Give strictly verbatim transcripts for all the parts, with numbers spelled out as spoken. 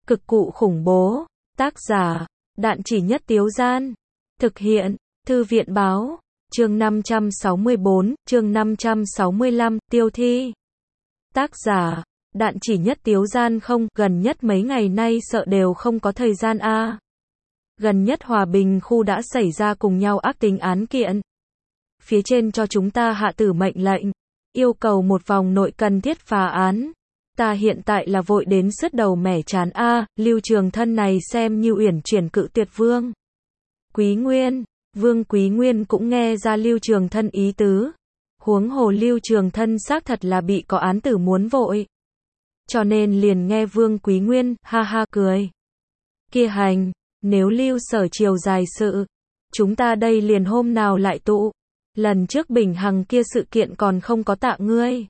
Cực cụ khủng bố. Tác giả, Đạn Chỉ Nhất Tiếu Gian. Thực hiện, Thư viện Báo. Chương năm trăm sáu mươi tư, chương năm trăm sáu mươi lăm, Tiêu Thi. Tác giả, Đạn Chỉ Nhất Tiếu Gian. Không, gần nhất mấy ngày nay sợ đều không có thời gian a. À. Gần nhất Hòa Bình khu đã xảy ra cùng nhau ác tính án kiện. Phía trên cho chúng ta hạ tử mệnh lệnh, yêu cầu một vòng nội cần thiết phá án. Ta hiện tại là vội đến sứt đầu mẻ chán a, à, Lưu Trường Thân này xem như uyển chuyển cự tuyệt Vương Quý Nguyên. Vương Quý Nguyên cũng nghe ra Lưu Trường Thân ý tứ. Huống hồ Lưu Trường Thân xác thật là bị có án tử muốn vội. Cho nên liền nghe Vương Quý Nguyên, ha ha cười. Kia hành, nếu Lưu Sở chiều dài sự, chúng ta đây liền hôm nào lại tụ. Lần trước Bình Hằng kia sự kiện còn không có tạ ngươi.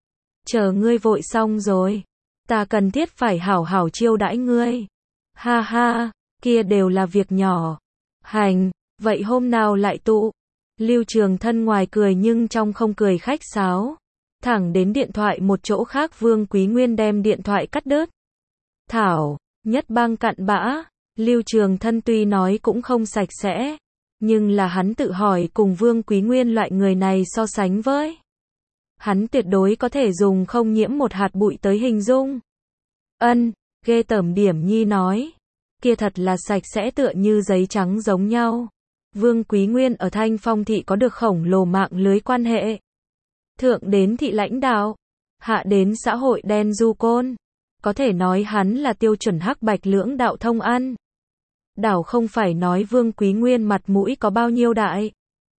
Chờ ngươi vội xong rồi, ta cần thiết phải hảo hảo chiêu đãi ngươi. Ha ha, kia đều là việc nhỏ. Hành, vậy hôm nào lại tụ. Lưu Trường Thân ngoài cười nhưng trong không cười khách sáo. Thẳng đến điện thoại một chỗ khác, Vương Quý Nguyên đem điện thoại cắt đứt. Thảo, nhất bang cặn bã. Lưu Trường Thân tuy nói cũng không sạch sẽ, nhưng là hắn tự hỏi cùng Vương Quý Nguyên loại người này so sánh với, hắn tuyệt đối có thể dùng không nhiễm một hạt bụi tới hình dung. Ân, ghê tởm Điểm Nhi nói. Kia thật là sạch sẽ tựa như giấy trắng giống nhau. Vương Quý Nguyên ở Thanh Phong thị có được khổng lồ mạng lưới quan hệ. Thượng đến thị lãnh đạo, hạ đến xã hội đen du côn. Có thể nói hắn là tiêu chuẩn hắc bạch lưỡng đạo thông ăn. Đảo không phải nói Vương Quý Nguyên mặt mũi có bao nhiêu đại,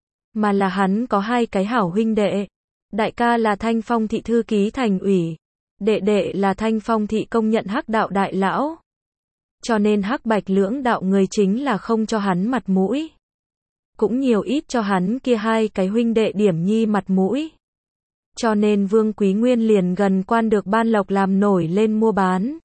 mà là hắn có hai cái hảo huynh đệ. Đại ca là Thanh Phong thị thư ký thành ủy, đệ đệ là Thanh Phong thị công nhận hắc đạo đại lão. Cho nên hắc bạch lưỡng đạo người chính là không cho hắn mặt mũi, cũng nhiều ít cho hắn kia hai cái huynh đệ Điểm Nhi mặt mũi. Cho nên Vương Quý Nguyên liền gần quan được ban lộc làm nổi lên mua bán.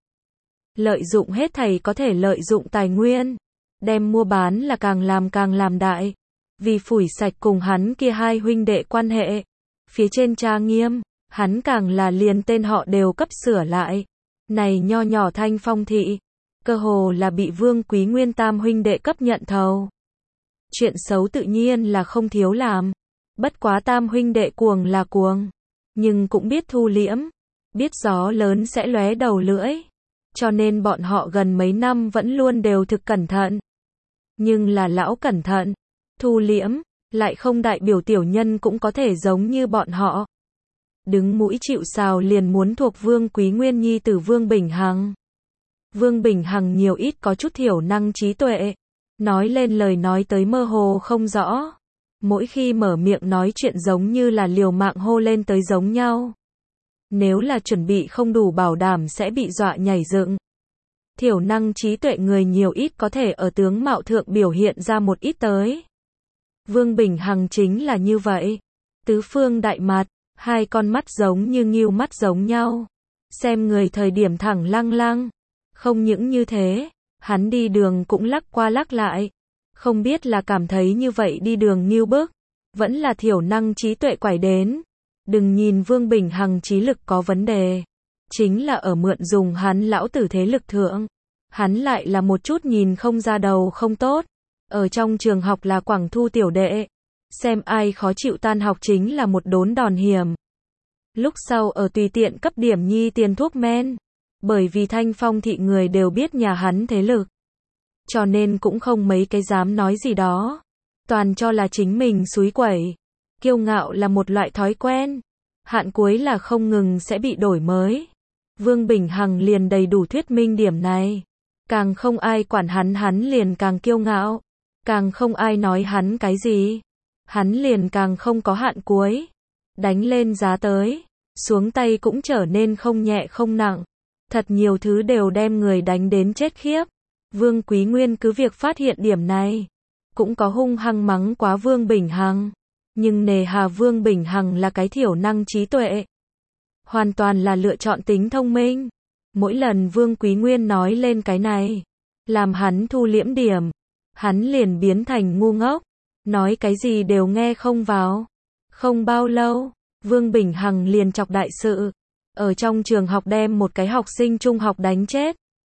Lợi dụng hết thảy có thể lợi dụng tài nguyên, đem mua bán là càng làm càng làm đại. Vì phủi sạch cùng hắn kia hai huynh đệ quan hệ, phía trên tra nghiêm, hắn càng là liền tên họ đều cấp sửa lại. Này nho nhỏ Thanh Phong thị, cơ hồ là bị Vương Quý Nguyên tam huynh đệ cấp nhận thầu. Chuyện xấu tự nhiên là không thiếu làm. Bất quá tam huynh đệ cuồng là cuồng, nhưng cũng biết thu liễm, biết gió lớn sẽ lóe đầu lưỡi. Cho nên bọn họ gần mấy năm vẫn luôn đều thực cẩn thận. Nhưng là lão cẩn thận, thu liễm, lại không đại biểu tiểu nhân cũng có thể giống như bọn họ. Đứng mũi chịu sào liền muốn thuộc Vương Quý Nguyên nhi tử Vương Bình Hằng. Vương Bình Hằng nhiều ít có chút thiểu năng trí tuệ, nói lên lời nói tới mơ hồ không rõ. Mỗi khi mở miệng nói chuyện giống như là liều mạng hô lên tới giống nhau. Nếu là chuẩn bị không đủ bảo đảm sẽ bị dọa nhảy dựng. Thiểu năng trí tuệ người nhiều ít có thể ở tướng mạo thượng biểu hiện ra một ít tới. Vương Bình Hằng chính là như vậy. Tứ phương đại mặt, hai con mắt giống như ngưu mắt giống nhau. Xem người thời điểm thẳng lăng lăng. Không những như thế, hắn đi đường cũng lắc qua lắc lại. Không biết là cảm thấy như vậy đi đường ngưu bức, vẫn là thiểu năng trí tuệ quải đến. Đừng nhìn Vương Bình Hằng trí lực có vấn đề, chính là ở mượn dùng hắn lão tử thế lực thượng. Hắn lại là một chút nhìn không ra đầu không tốt. Ở trong trường học là quảng thu tiểu đệ, xem ai khó chịu tan học chính là một đốn đòn hiểm. Lúc sau ở tùy tiện cấp Điểm Nhi tiền thuốc men. Bởi vì Thanh Phong thị người đều biết nhà hắn thế lực, cho nên cũng không mấy cái dám nói gì đó. Toàn cho là chính mình xúi quẩy. Kiêu ngạo là một loại thói quen, hạn cuối là không ngừng sẽ bị đổi mới. Vương Bình Hằng liền đầy đủ thuyết minh điểm này. Càng không ai quản hắn, hắn liền càng kiêu ngạo. Càng không ai nói hắn cái gì, hắn liền càng không có hạn cuối. Đánh lên giá tới, xuống tay cũng trở nên không nhẹ không nặng. Thật nhiều thứ đều đem người đánh đến chết khiếp. Vương Quý Nguyên cứ việc phát hiện điểm này, cũng có hung hăng mắng quá Vương Bình Hằng. Nhưng nề hà Vương Bình Hằng là cái thiểu năng trí tuệ, hoàn toàn là lựa chọn tính thông minh. Mỗi lần Vương Quý Nguyên nói lên cái này, làm hắn thu liễm điểm, hắn liền biến thành ngu ngốc, nói cái gì đều nghe không vào. Không bao lâu, Vương Bình Hằng liền chọc đại sự, ở trong trường học đem một cái học sinh trung học đánh chết.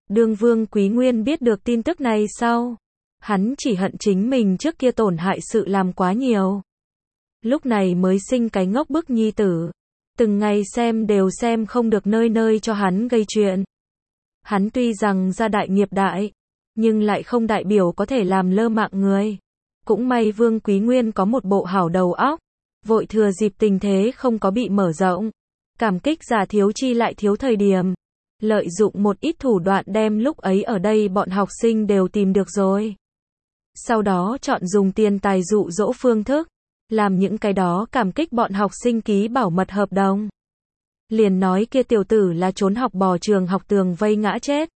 Đương Vương Quý Nguyên biết được tin tức này sau, hắn chỉ hận chính mình trước kia tổn hại sự làm quá nhiều. Lúc này mới sinh cái ngốc bức nhi tử, từng ngày xem đều xem không được, nơi nơi cho hắn gây chuyện. Hắn tuy rằng gia đại nghiệp đại, nhưng lại không đại biểu có thể làm lơ mạng người. Cũng may Vương Quý Nguyên có một bộ hảo đầu óc, vội thừa dịp tình thế không có bị mở rộng, cảm kích giả thiếu chi lại thiếu thời điểm, lợi dụng một ít thủ đoạn đem lúc ấy ở đây bọn học sinh đều tìm được rồi. Sau đó chọn dùng tiền tài dụ dỗ phương thức, làm những cái đó cảm kích bọn học sinh ký bảo mật hợp đồng. Liền nói kia tiểu tử là trốn học bò trường học tường vây ngã chết.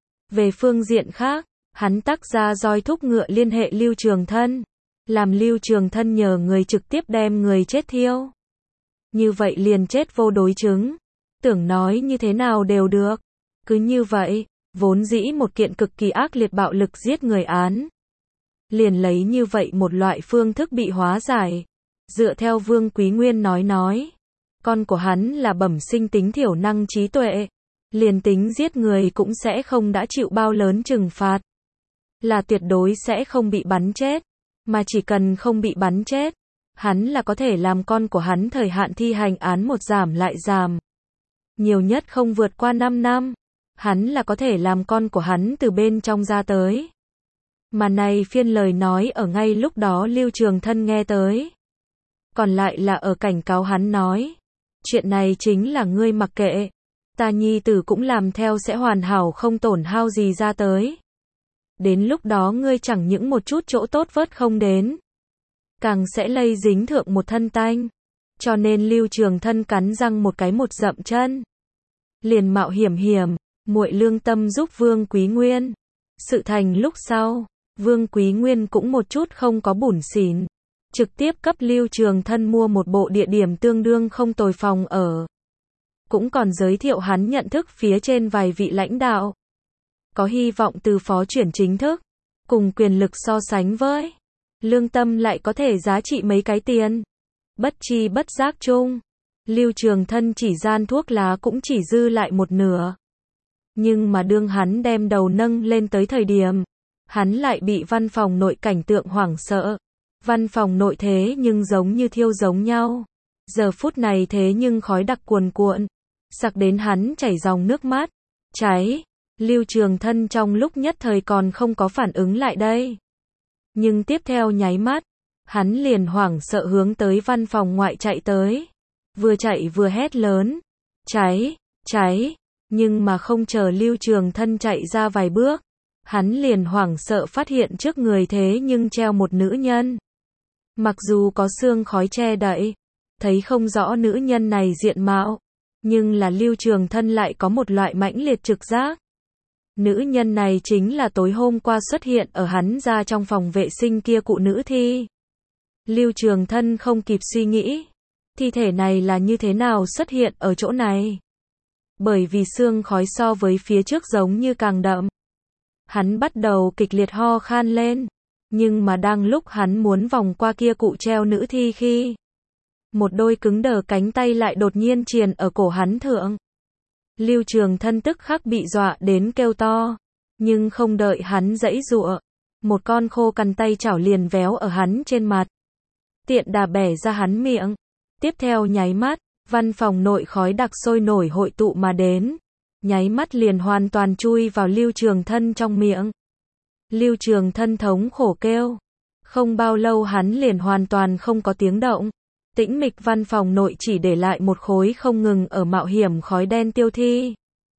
Về phương diện khác, hắn tác ra roi thúc ngựa liên hệ Lưu Trường Thân, làm Lưu Trường Thân nhờ người trực tiếp đem người chết thiêu. Như vậy liền chết vô đối chứng, tưởng nói như thế nào đều được. Cứ như vậy, vốn dĩ một kiện cực kỳ ác liệt bạo lực giết người án, liền lấy như vậy một loại phương thức bị hóa giải. Dựa theo Vương Quý Nguyên nói nói, con của hắn là bẩm sinh tính thiểu năng trí tuệ, liền tính giết người cũng sẽ không đã chịu bao lớn trừng phạt, là tuyệt đối sẽ không bị bắn chết, mà chỉ cần không bị bắn chết, hắn là có thể làm con của hắn thời hạn thi hành án một giảm lại giảm. Nhiều nhất không vượt qua năm năm, hắn là có thể làm con của hắn từ bên trong ra tới. Mà này phiên lời nói ở ngay lúc đó Lưu Trường Thân nghe tới. Còn lại là ở cảnh cáo hắn nói, chuyện này chính là ngươi mặc kệ, ta nhi tử cũng làm theo sẽ hoàn hảo không tổn hao gì ra tới. Đến lúc đó ngươi chẳng những một chút chỗ tốt vớt không đến, càng sẽ lây dính thượng một thân tanh. Cho nên Lưu Trường Thân cắn răng một cái một dậm chân, liền mạo hiểm hiểm, muội lương tâm giúp Vương Quý Nguyên. Sự thành lúc sau, Vương Quý Nguyên cũng một chút không có bủn xỉn, trực tiếp cấp Lưu Trường Thân mua một bộ địa điểm tương đương không tồi phòng ở. Cũng còn giới thiệu hắn nhận thức phía trên vài vị lãnh đạo. Có hy vọng từ phó chuyển chính thức, cùng quyền lực so sánh với lương tâm lại có thể giá trị mấy cái tiền. Bất chi bất giác chung, Lưu Trường Thân chỉ gian thuốc lá cũng chỉ dư lại một nửa. Nhưng mà đương hắn đem đầu nâng lên tới thời điểm, hắn lại bị văn phòng nội cảnh tượng hoảng sợ. Văn phòng nội thế nhưng giống như thiêu giống nhau. Giờ phút này thế nhưng khói đặc cuồn cuộn, sặc đến hắn chảy dòng nước mắt. Cháy, Lưu Trường Thân trong lúc nhất thời còn không có phản ứng lại đây. Nhưng tiếp theo nháy mắt, hắn liền hoảng sợ hướng tới văn phòng ngoại chạy tới. Vừa chạy vừa hét lớn, cháy, cháy, nhưng mà không chờ Lưu Trường Thân chạy ra vài bước, hắn liền hoảng sợ phát hiện trước người thế nhưng treo một nữ nhân. Mặc dù có sương khói che đậy, thấy không rõ nữ nhân này diện mạo, nhưng là Lưu Trường Thân lại có một loại mãnh liệt trực giác. Nữ nhân này chính là tối hôm qua xuất hiện ở hắn ra trong phòng vệ sinh kia cụ nữ thi. Lưu Trường Thân không kịp suy nghĩ, thi thể này là như thế nào xuất hiện ở chỗ này. Bởi vì sương khói so với phía trước giống như càng đậm. Hắn bắt đầu kịch liệt ho khan lên, nhưng mà đang lúc hắn muốn vòng qua kia cụ treo nữ thi khi, một đôi cứng đờ cánh tay lại đột nhiên triền ở cổ hắn thượng. Lưu Trường Thân tức khắc bị dọa đến kêu to, nhưng không đợi hắn giãy giụa, một con khô cằn tay chảo liền véo ở hắn trên mặt, tiện đà bẻ ra hắn miệng. Tiếp theo nháy mắt, văn phòng nội khói đặc sôi nổi hội tụ mà đến, nháy mắt liền hoàn toàn chui vào Lưu Trường Thân trong miệng. Lưu Trường Thân thống khổ kêu, không bao lâu hắn liền hoàn toàn không có tiếng động. Tĩnh mịch văn phòng nội chỉ để lại một khối không ngừng ở mạo hiểm khói đen tiêu thi.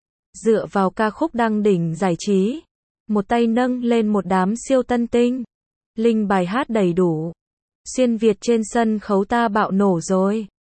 Dựa vào ca khúc đăng đỉnh giải trí, một tay nâng lên một đám siêu tân tinh, linh bài hát đầy đủ. Xuyên Việt trên sân khấu ta bạo nổ rồi.